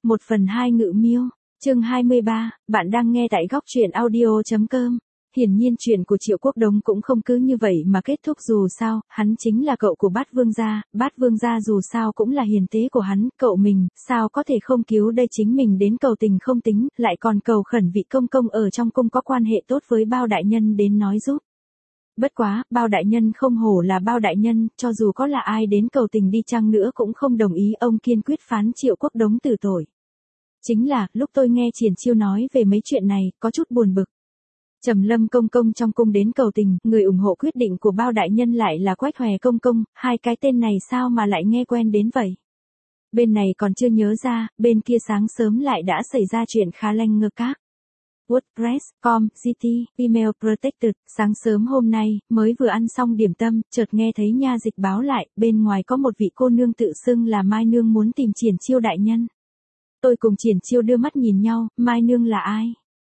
1/2 Ngự Miêu, chương 23, bạn đang nghe tại góc truyện audio.com. Hiển nhiên chuyện của Triệu Quốc Đống cũng không cứ như vậy mà kết thúc, dù sao, hắn chính là cậu của Bát Vương gia, Bát Vương gia dù sao cũng là hiền tế của hắn, cậu mình, sao có thể không cứu đây, chính mình đến cầu tình không tính, lại còn cầu khẩn vị công công ở trong cung có quan hệ tốt với Bao đại nhân đến nói giúp. Bất quá, Bao đại nhân không hổ là Bao đại nhân, cho dù có là ai đến cầu tình đi chăng nữa cũng không đồng ý, ông kiên quyết phán Triệu Quốc Đống tử tội. Chính là, lúc tôi nghe Triển Chiêu nói về mấy chuyện này, có chút buồn bực. Trầm Lâm công công trong cung đến cầu tình, người ủng hộ quyết định của Bao đại nhân lại là Quách Hòe công công, hai cái tên này sao mà lại nghe quen đến vậy? Bên này còn chưa nhớ ra, bên kia sáng sớm lại đã xảy ra chuyện khá lanh ngơ các. WordPress.com, GT, Email Protected, sáng sớm hôm nay, mới vừa ăn xong điểm tâm, chợt nghe thấy nha dịch báo lại, bên ngoài có một vị cô nương tự xưng là Mai Nương muốn tìm Triển Chiêu đại nhân. Tôi cùng Triển Chiêu đưa mắt nhìn nhau, Mai Nương là ai?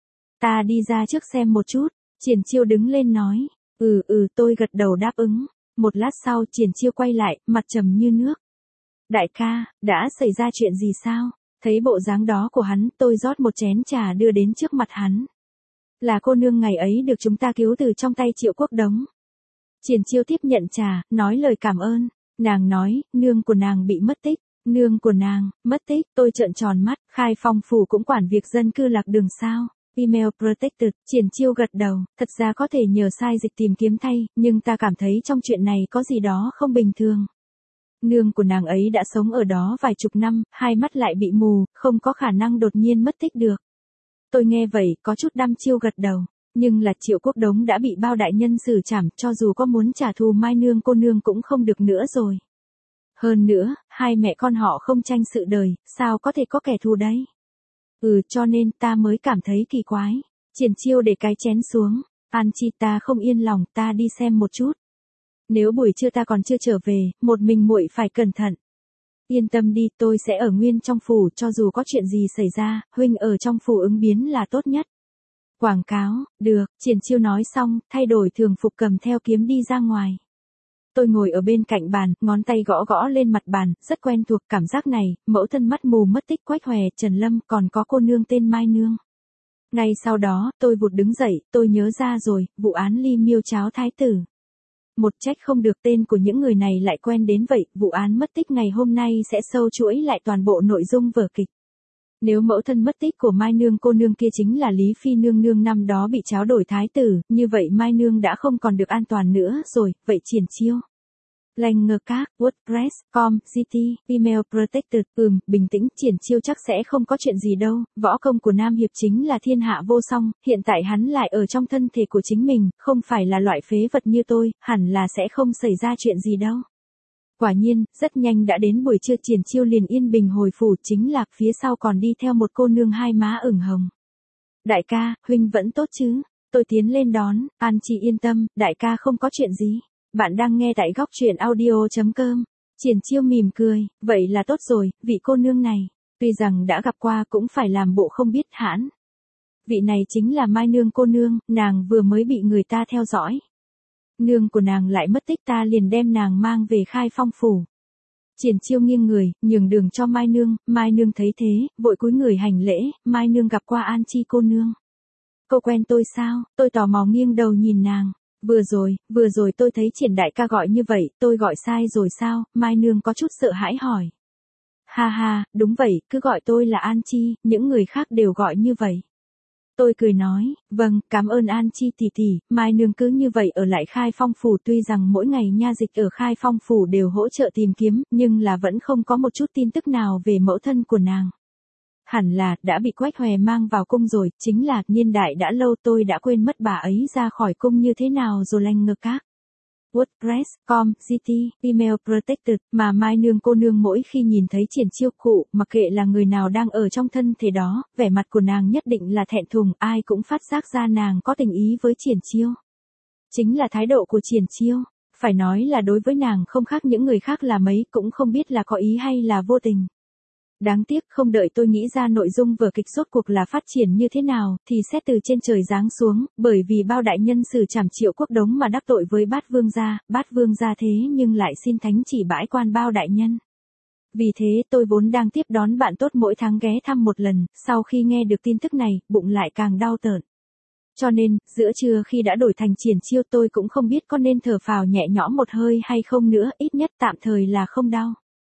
Ta đi ra trước xem một chút, Triển Chiêu đứng lên nói, tôi gật đầu đáp ứng. Một lát sau Triển Chiêu quay lại, mặt trầm như nước. Đại ca, đã xảy ra chuyện gì sao? Thấy bộ dáng đó của hắn, tôi rót một chén trà đưa đến trước mặt hắn. Là cô nương ngày ấy được chúng ta cứu từ trong tay Triệu Quốc Đống. Triển Chiêu tiếp nhận trà, nói lời cảm ơn. Nàng nói, nương của nàng bị mất tích. Nương của nàng, mất tích, tôi trợn tròn mắt, Khai Phong phủ cũng quản việc dân cư lạc đường sao? Email Protected, Triển Chiêu gật đầu, thật ra có thể nhờ sai dịch tìm kiếm thay, nhưng ta cảm thấy trong chuyện này có gì đó không bình thường. Nương của nàng ấy đã sống ở đó vài chục năm, hai mắt lại bị mù, không có khả năng đột nhiên mất tích được. Tôi nghe vậy, có chút đăm chiêu gật đầu, nhưng là Triệu Quốc Đống đã bị Bao đại nhân xử trảm, cho dù có muốn trả thù Mai Nương cô nương cũng không được nữa rồi. Hơn nữa, hai mẹ con họ không tranh sự đời, sao có thể có kẻ thù đấy? Cho nên ta mới cảm thấy kỳ quái. Triển Chiêu để cái chén xuống, An Chi, ta không yên lòng, ta đi xem một chút. Nếu buổi trưa ta còn chưa trở về, một mình muội phải cẩn thận. Yên tâm đi, tôi sẽ ở nguyên trong phủ, cho dù có chuyện gì xảy ra, huynh ở trong phủ ứng biến là tốt nhất. Quảng cáo, được, Triển Chiêu nói xong, thay đổi thường phục cầm theo kiếm đi ra ngoài. Tôi ngồi ở bên cạnh bàn, ngón tay gõ gõ lên mặt bàn, rất quen thuộc cảm giác này, mẫu thân mắt mù mất tích Quách Hòe, Trần Lâm, còn có cô nương tên Mai Nương. Ngay sau đó, tôi vụt đứng dậy, tôi nhớ ra rồi, vụ án Ly Miêu Cháo Thái tử. Một trách không được tên của những người này lại quen đến vậy, vụ án mất tích ngày hôm nay sẽ sâu chuỗi lại toàn bộ nội dung vở kịch. Nếu mẫu thân mất tích của Mai Nương cô nương kia chính là Lý Phi nương nương năm đó bị tráo đổi thái tử, như vậy Mai Nương đã không còn được an toàn nữa rồi, vậy Triển Chiêu. Lanh ngơ các, WordPress.com, GT, Email Protected, bình tĩnh, Triển Chiêu chắc sẽ không có chuyện gì đâu, võ công của Nam Hiệp chính là thiên hạ vô song, hiện tại hắn lại ở trong thân thể của chính mình, không phải là loại phế vật như tôi, hẳn là sẽ không xảy ra chuyện gì đâu. Quả nhiên, rất nhanh đã đến buổi trưa, Triển Chiêu liền yên bình hồi phủ, chính là phía sau còn đi theo một cô nương hai má ửng hồng. Đại ca, huynh vẫn tốt chứ? Tôi tiến lên đón, An Chi yên tâm, đại ca không có chuyện gì. Bạn đang nghe tại góc truyện audio.com. Triển Chiêu mỉm cười, vậy là tốt rồi, vị cô nương này, tuy rằng đã gặp qua cũng phải làm bộ không biết hãn. Vị này chính là Mai Nương cô nương, nàng vừa mới bị người ta theo dõi. Nương của nàng lại mất tích, ta liền đem nàng mang về Khai Phong phủ. Triển Chiêu nghiêng người, nhường đường cho Mai Nương thấy thế, vội cúi người hành lễ, Mai Nương gặp qua An Chi cô nương. Cô quen tôi sao? Tôi tò mò nghiêng đầu nhìn nàng. Vừa rồi tôi thấy Triển đại ca gọi như vậy, tôi gọi sai rồi sao? Mai Nương có chút sợ hãi hỏi. Ha ha, đúng vậy, cứ gọi tôi là An Chi, những người khác đều gọi như vậy. Tôi cười nói, vâng, cảm ơn An Chi tỷ tỷ. Mai Nương cứ như vậy ở lại Khai Phong phủ, tuy rằng mỗi ngày nha dịch ở Khai Phong phủ đều hỗ trợ tìm kiếm, nhưng là vẫn không có một chút tin tức nào về mẫu thân của nàng. Hẳn là, đã bị Quách Hòe mang vào cung rồi, chính là, niên đại đã lâu tôi đã quên mất bà ấy ra khỏi cung như thế nào rồi. Lanh ngơ các. WordPress.com, GT, Email Protected, mà Mai Nương cô nương mỗi khi nhìn thấy Triển Chiêu cụ, mặc kệ là người nào đang ở trong thân thể đó, vẻ mặt của nàng nhất định là thẹn thùng, ai cũng phát giác ra nàng có tình ý với Triển Chiêu. Chính là thái độ của Triển Chiêu, phải nói là đối với nàng không khác những người khác là mấy, cũng không biết là có ý hay là vô tình. Đáng tiếc không đợi tôi nghĩ ra nội dung vở kịch rốt cuộc là phát triển như thế nào, thì xét từ trên trời giáng xuống, bởi vì Bao đại nhân xử trảm Triệu Quốc Đống mà đắc tội với Bát Vương gia thế nhưng lại xin thánh chỉ bãi quan Bao đại nhân. Vì thế tôi vốn đang tiếp đón bạn tốt mỗi tháng ghé thăm một lần, sau khi nghe được tin tức này, bụng lại càng đau tởn. Cho nên, giữa trưa khi đã đổi thành Triển Chiêu tôi cũng không biết có nên thở phào nhẹ nhõm một hơi hay không nữa, ít nhất tạm thời là không đau.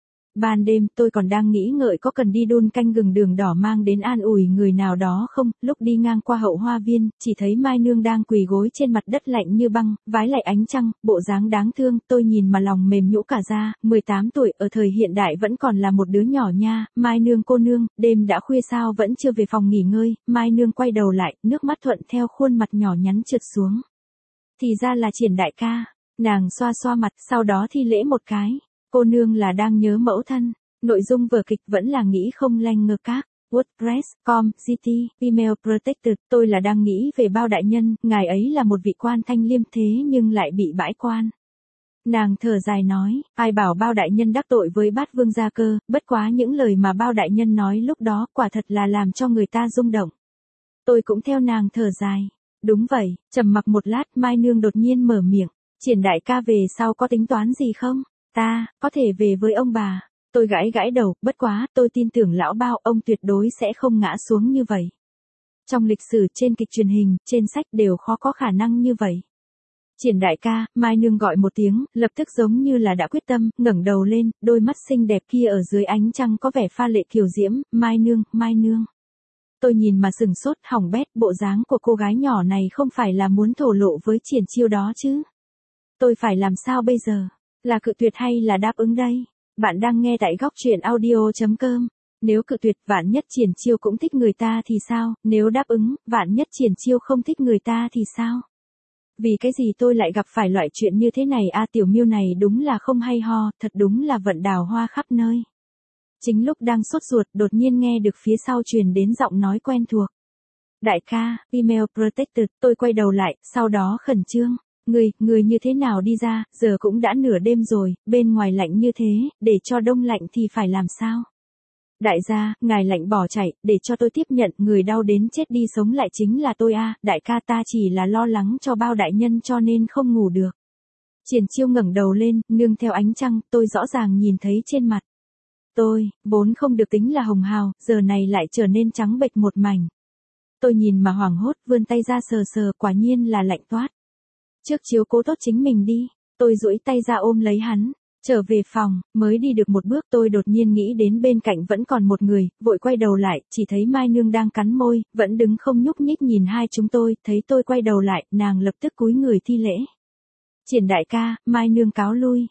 Ban đêm tôi còn đang nghĩ ngợi có cần đi đun canh gừng đường đỏ mang đến an ủi người nào đó không, lúc đi ngang qua hậu hoa viên, chỉ thấy Mai Nương đang quỳ gối trên mặt đất lạnh như băng, vái lại ánh trăng, bộ dáng đáng thương, tôi nhìn mà lòng mềm nhũn cả ra, 18 tuổi, ở thời hiện đại vẫn còn là một đứa nhỏ nha, Mai Nương cô nương, đêm đã khuya sao vẫn chưa về phòng nghỉ ngơi, Mai Nương quay đầu lại, nước mắt thuận theo khuôn mặt nhỏ nhắn trượt xuống. Thì ra là Triển đại ca, nàng xoa xoa mặt, sau đó thi lễ một cái. Cô nương là đang nhớ mẫu thân. Nội dung vở kịch vẫn là nghĩ không lanh ngơ các. WordPress.com, GT, Email Protected. Tôi là đang nghĩ về Bao đại nhân, ngài ấy là một vị quan thanh liêm thế nhưng lại bị bãi quan. Nàng thở dài nói, ai bảo Bao đại nhân đắc tội với Bát Vương gia cơ, bất quá những lời mà Bao đại nhân nói lúc đó quả thật là làm cho người ta rung động. Tôi cũng theo nàng thở dài. Đúng vậy, trầm mặc một lát Mai Nương đột nhiên mở miệng. Triển đại ca về sau có tính toán gì không? Ta, có thể về với ông bà. Tôi gãi gãi đầu, bất quá, tôi tin tưởng lão Bao, ông tuyệt đối sẽ không ngã xuống như vậy. Trong lịch sử, trên kịch truyền hình, trên sách đều khó có khả năng như vậy. Triển đại ca, Mai Nương gọi một tiếng, lập tức giống như là đã quyết tâm, ngẩng đầu lên, đôi mắt xinh đẹp kia ở dưới ánh trăng có vẻ pha lệ kiều diễm, Mai Nương, Mai Nương. Tôi nhìn mà sừng sốt, hỏng bét, bộ dáng của cô gái nhỏ này không phải là muốn thổ lộ với Triển Chiêu đó chứ. Tôi phải làm sao bây giờ? Là cự tuyệt hay là đáp ứng đây? Bạn đang nghe tại góc truyện audio.com. Nếu cự tuyệt, vạn nhất Triển Chiêu cũng thích người ta thì sao? Nếu đáp ứng, vạn nhất Triển Chiêu không thích người ta thì sao? Vì cái gì tôi lại gặp phải loại chuyện như thế này a, Tiểu Miêu này đúng là không hay ho, thật đúng là vận đào hoa khắp nơi. Chính lúc đang sốt ruột, đột nhiên nghe được phía sau truyền đến giọng nói quen thuộc. Đại ca, Email Protected, tôi quay đầu lại, sau đó khẩn trương. Người như thế nào đi ra, giờ cũng đã nửa đêm rồi, bên ngoài lạnh như thế, để cho đông lạnh thì phải làm sao? Đại gia, ngài lạnh bỏ chạy, để cho tôi tiếp nhận, người đau đến chết đi sống lại chính là tôi a, đại ca ta chỉ là lo lắng cho Bao đại nhân cho nên không ngủ được. Triển Chiêu ngẩng đầu lên, nương theo ánh trăng, tôi rõ ràng nhìn thấy trên mặt. Tôi, vốn không được tính là hồng hào, giờ này lại trở nên trắng bệch một mảnh. Tôi nhìn mà hoảng hốt, vươn tay ra sờ sờ, quả nhiên là lạnh toát. Trước chiếu cố tốt chính mình đi, tôi duỗi tay ra ôm lấy hắn, trở về phòng, mới đi được một bước tôi đột nhiên nghĩ đến bên cạnh vẫn còn một người, vội quay đầu lại, chỉ thấy Mai Nương đang cắn môi, vẫn đứng không nhúc nhích nhìn hai chúng tôi, thấy tôi quay đầu lại, nàng lập tức cúi người thi lễ. Triển đại ca, Mai Nương cáo lui.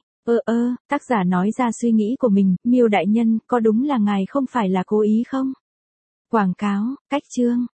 Tác giả nói ra suy nghĩ của mình, Miêu đại nhân, có đúng là ngài không phải là cố ý không? Quảng cáo, cách chương.